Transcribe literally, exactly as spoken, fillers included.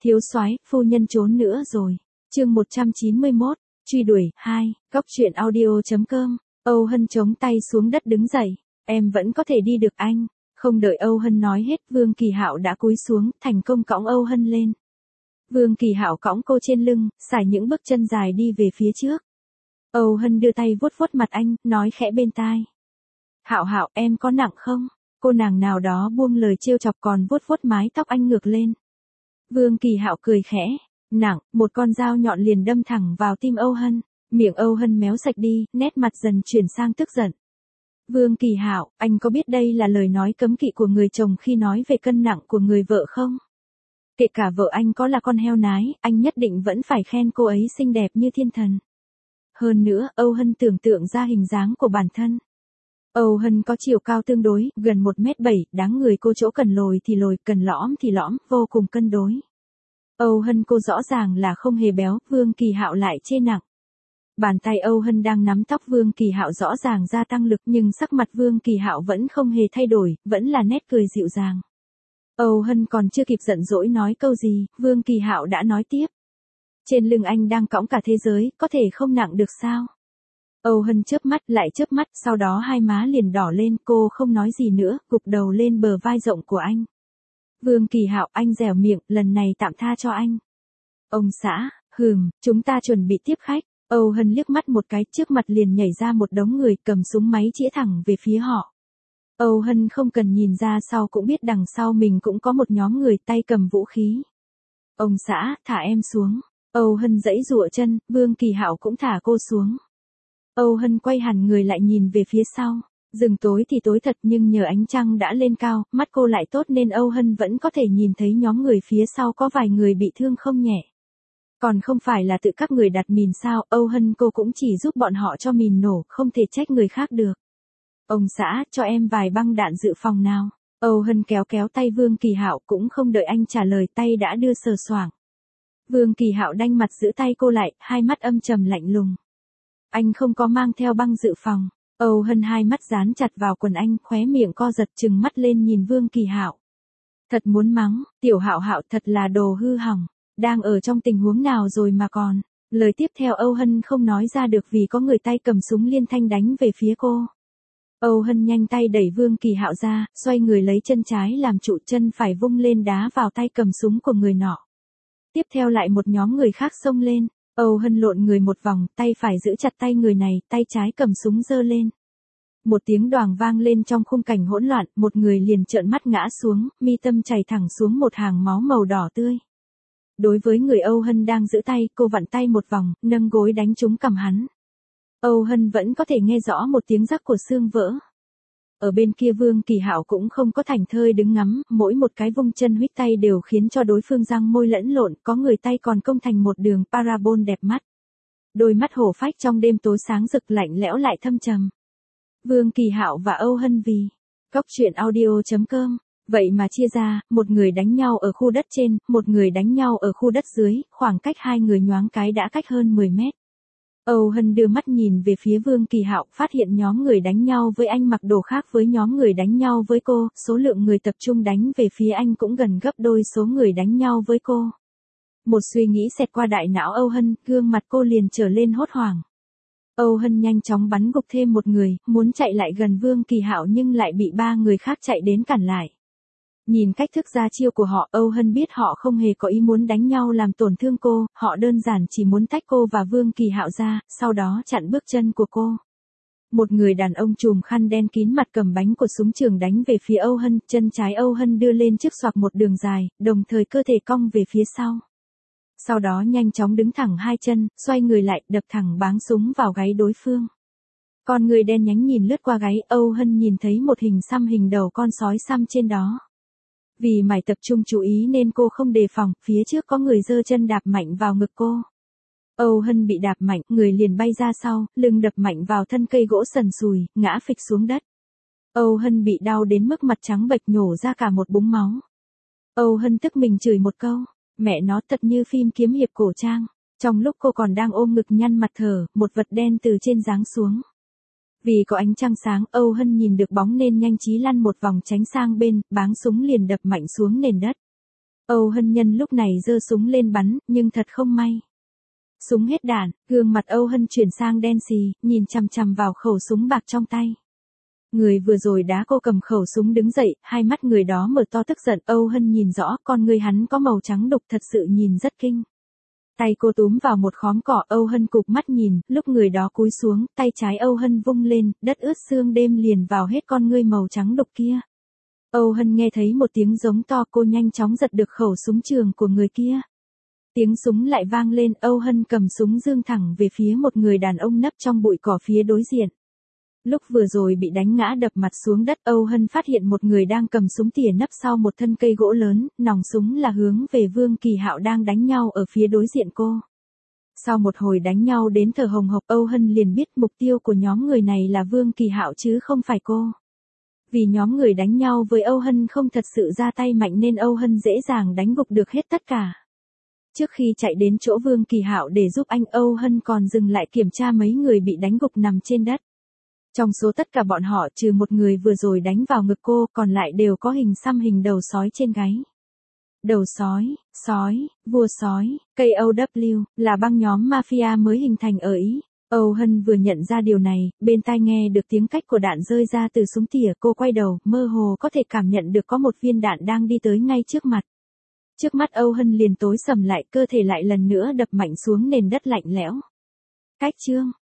Thiếu soái, phu nhân trốn nữa rồi. Chương một trăm chín mươi mốt, truy đuổi, hai, góc truyện audio.com. Âu Hân chống tay xuống đất đứng dậy, em vẫn có thể đi được anh. Không đợi Âu Hân nói hết, Vương Kỳ Hạo đã cúi xuống, thành công cõng Âu Hân lên. Vương Kỳ Hạo cõng cô trên lưng, sải những bước chân dài đi về phía trước. Âu Hân đưa tay vuốt vuốt mặt anh, nói khẽ bên tai. Hạo Hạo, em có nặng không? Cô nàng nào đó buông lời trêu chọc còn vuốt vuốt mái tóc anh ngược lên. Vương Kỳ Hạo cười khẽ, nặng, một con dao nhọn liền đâm thẳng vào tim Âu Hân, miệng Âu Hân méo sạch đi, nét mặt dần chuyển sang tức giận. Vương Kỳ Hạo, anh có biết đây là lời nói cấm kỵ của người chồng khi nói về cân nặng của người vợ không? Kể cả vợ anh có là con heo nái, anh nhất định vẫn phải khen cô ấy xinh đẹp như thiên thần. Hơn nữa, Âu Hân tưởng tượng ra hình dáng của bản thân. Âu Hân có chiều cao tương đối, gần một mét bảy, đáng người cô chỗ cần lồi thì lồi, cần lõm thì lõm, vô cùng cân đối. Âu Hân cô rõ ràng là không hề béo, Vương Kỳ Hạo lại chê nặng. Bàn tay Âu Hân đang nắm tóc Vương Kỳ Hạo rõ ràng gia tăng lực, nhưng sắc mặt Vương Kỳ Hạo vẫn không hề thay đổi, vẫn là nét cười dịu dàng. Âu Hân còn chưa kịp giận dỗi nói câu gì, Vương Kỳ Hạo đã nói tiếp. Trên lưng anh đang cõng cả thế giới, có thể không nặng được sao? Âu Hân chớp mắt lại chớp mắt, sau đó hai má liền đỏ lên, cô không nói gì nữa, gục đầu lên bờ vai rộng của anh. Vương Kỳ Hạo, anh dẻo miệng, lần này tạm tha cho anh. Ông xã, hừm, chúng ta chuẩn bị tiếp khách. Âu Hân liếc mắt một cái, trước mặt liền nhảy ra một đống người cầm súng máy chĩa thẳng về phía họ. Âu Hân không cần nhìn ra sau cũng biết đằng sau mình cũng có một nhóm người tay cầm vũ khí. Ông xã, thả em xuống. Âu Hân giãy giụa chân, Vương Kỳ Hạo cũng thả cô xuống. Âu Hân quay hẳn người lại nhìn về phía sau. Rừng tối thì tối thật nhưng nhờ ánh trăng đã lên cao, mắt cô lại tốt nên Âu Hân vẫn có thể nhìn thấy nhóm người phía sau có vài người bị thương không nhẹ. Còn không phải là tự các người đặt mìn sao, Âu Hân cô cũng chỉ giúp bọn họ cho mìn nổ, không thể trách người khác được. Ông xã, cho em vài băng đạn dự phòng nào. Âu Hân kéo kéo tay Vương Kỳ Hạo, cũng không đợi anh trả lời, tay đã đưa sờ soạng. Vương Kỳ Hạo đanh mặt giữ tay cô lại, hai mắt âm trầm lạnh lùng. Anh không có mang theo băng dự phòng. Âu Hân hai mắt dán chặt vào quần anh, khóe miệng co giật trừng mắt lên nhìn Vương Kỳ Hạo. Thật muốn mắng, tiểu Hạo Hạo thật là đồ hư hỏng, đang ở trong tình huống nào rồi mà còn. Lời tiếp theo Âu Hân không nói ra được vì có người tay cầm súng liên thanh đánh về phía cô. Âu Hân nhanh tay đẩy Vương Kỳ Hạo ra, xoay người lấy chân trái làm trụ, chân phải vung lên đá vào tay cầm súng của người nọ. Tiếp theo lại một nhóm người khác xông lên. Âu Hân lộn người một vòng, tay phải giữ chặt tay người này, tay trái cầm súng giơ lên. Một tiếng đoàng vang lên trong khung cảnh hỗn loạn, một người liền trợn mắt ngã xuống, mi tâm chảy thẳng xuống một hàng máu màu đỏ tươi. Đối với người Âu Hân đang giữ tay, cô vặn tay một vòng, nâng gối đánh trúng cằm hắn. Âu Hân vẫn có thể nghe rõ một tiếng rắc của xương vỡ. Ở bên kia Vương Kỳ Hạo cũng không có thảnh thơi đứng ngắm, mỗi một cái vung chân huých tay đều khiến cho đối phương răng môi lẫn lộn, có người tay còn công thành một đường parabol đẹp mắt. Đôi mắt hổ phách trong đêm tối sáng rực lạnh lẽo lại thâm trầm. Vương Kỳ Hạo và Âu Hân vì góc truyện audio.com, vậy mà chia ra, một người đánh nhau ở khu đất trên, một người đánh nhau ở khu đất dưới, khoảng cách hai người nhoáng cái đã cách hơn mười mét. Âu Hân đưa mắt nhìn về phía Vương Kỳ Hạo, phát hiện nhóm người đánh nhau với anh mặc đồ khác với nhóm người đánh nhau với cô, số lượng người tập trung đánh về phía anh cũng gần gấp đôi số người đánh nhau với cô. Một suy nghĩ xẹt qua đại não Âu Hân, gương mặt cô liền trở lên hốt hoảng. Âu Hân nhanh chóng bắn gục thêm một người, muốn chạy lại gần Vương Kỳ Hạo nhưng lại bị ba người khác chạy đến cản lại. Nhìn cách thức ra chiêu của họ, Âu Hân biết họ không hề có ý muốn đánh nhau làm tổn thương cô, họ đơn giản chỉ muốn tách cô và Vương Kỳ Hạo ra, sau đó chặn bước chân của cô. Một người đàn ông trùm khăn đen kín mặt cầm bánh của súng trường đánh về phía Âu Hân, chân trái Âu Hân đưa lên trước xoạc một đường dài, đồng thời cơ thể cong về phía sau. Sau đó nhanh chóng đứng thẳng hai chân, xoay người lại, đập thẳng báng súng vào gáy đối phương. Con người đen nhánh nhìn lướt qua gáy, Âu Hân nhìn thấy một hình xăm hình đầu con sói xăm trên đó. Vì mải tập trung chú ý nên cô không đề phòng, phía trước có người giơ chân đạp mạnh vào ngực cô. Âu Hân bị đạp mạnh, người liền bay ra sau, lưng đập mạnh vào thân cây gỗ sần sùi, ngã phịch xuống đất. Âu Hân bị đau đến mức mặt trắng bệch nhổ ra cả một búng máu. Âu Hân tức mình chửi một câu, mẹ nó thật như phim kiếm hiệp cổ trang. Trong lúc cô còn đang ôm ngực nhăn mặt thở, một vật đen từ trên giáng xuống. Vì có ánh trăng sáng, Âu Hân nhìn được bóng nên nhanh trí lăn một vòng tránh sang bên, báng súng liền đập mạnh xuống nền đất. Âu Hân Nhân lúc này giơ súng lên bắn, nhưng thật không may. Súng hết đạn, gương mặt Âu Hân chuyển sang đen xì, nhìn chằm chằm vào khẩu súng bạc trong tay. Người vừa rồi đá cô cầm khẩu súng đứng dậy, hai mắt người đó mở to tức giận. Âu Hân nhìn rõ, con người hắn có màu trắng đục thật sự nhìn rất kinh. Tay cô túm vào một khóm cỏ, Âu Hân cụp mắt nhìn, lúc người đó cúi xuống, tay trái Âu Hân vung lên, đất ướt sương đêm liền vào hết con ngươi màu trắng đục kia. Âu Hân nghe thấy một tiếng giống to, cô nhanh chóng giật được khẩu súng trường của người kia. Tiếng súng lại vang lên, Âu Hân cầm súng dương thẳng về phía một người đàn ông nấp trong bụi cỏ phía đối diện. Lúc vừa rồi bị đánh ngã đập mặt xuống đất, Âu Hân phát hiện một người đang cầm súng tỉa nấp sau một thân cây gỗ lớn, nòng súng là hướng về Vương Kỳ Hạo đang đánh nhau ở phía đối diện cô. Sau một hồi đánh nhau đến thở hồng hộc, Âu Hân liền biết mục tiêu của nhóm người này là Vương Kỳ Hạo chứ không phải cô. Vì nhóm người đánh nhau với Âu Hân không thật sự ra tay mạnh nên Âu Hân dễ dàng đánh gục được hết tất cả. Trước khi chạy đến chỗ Vương Kỳ Hạo để giúp anh, Âu Hân còn dừng lại kiểm tra mấy người bị đánh gục nằm trên đất. Trong số tất cả bọn họ trừ một người vừa rồi đánh vào ngực cô, còn lại đều có hình xăm hình đầu sói trên gáy. Đầu sói, sói, vua sói, ca o vê là băng nhóm mafia mới hình thành ở Ý. Âu Hân vừa nhận ra điều này, bên tai nghe được tiếng cách của đạn rơi ra từ súng tỉa, cô quay đầu, mơ hồ có thể cảm nhận được có một viên đạn đang đi tới ngay trước mặt. Trước mắt Âu Hân liền tối sầm lại, cơ thể lại lần nữa đập mạnh xuống nền đất lạnh lẽo. Cách chương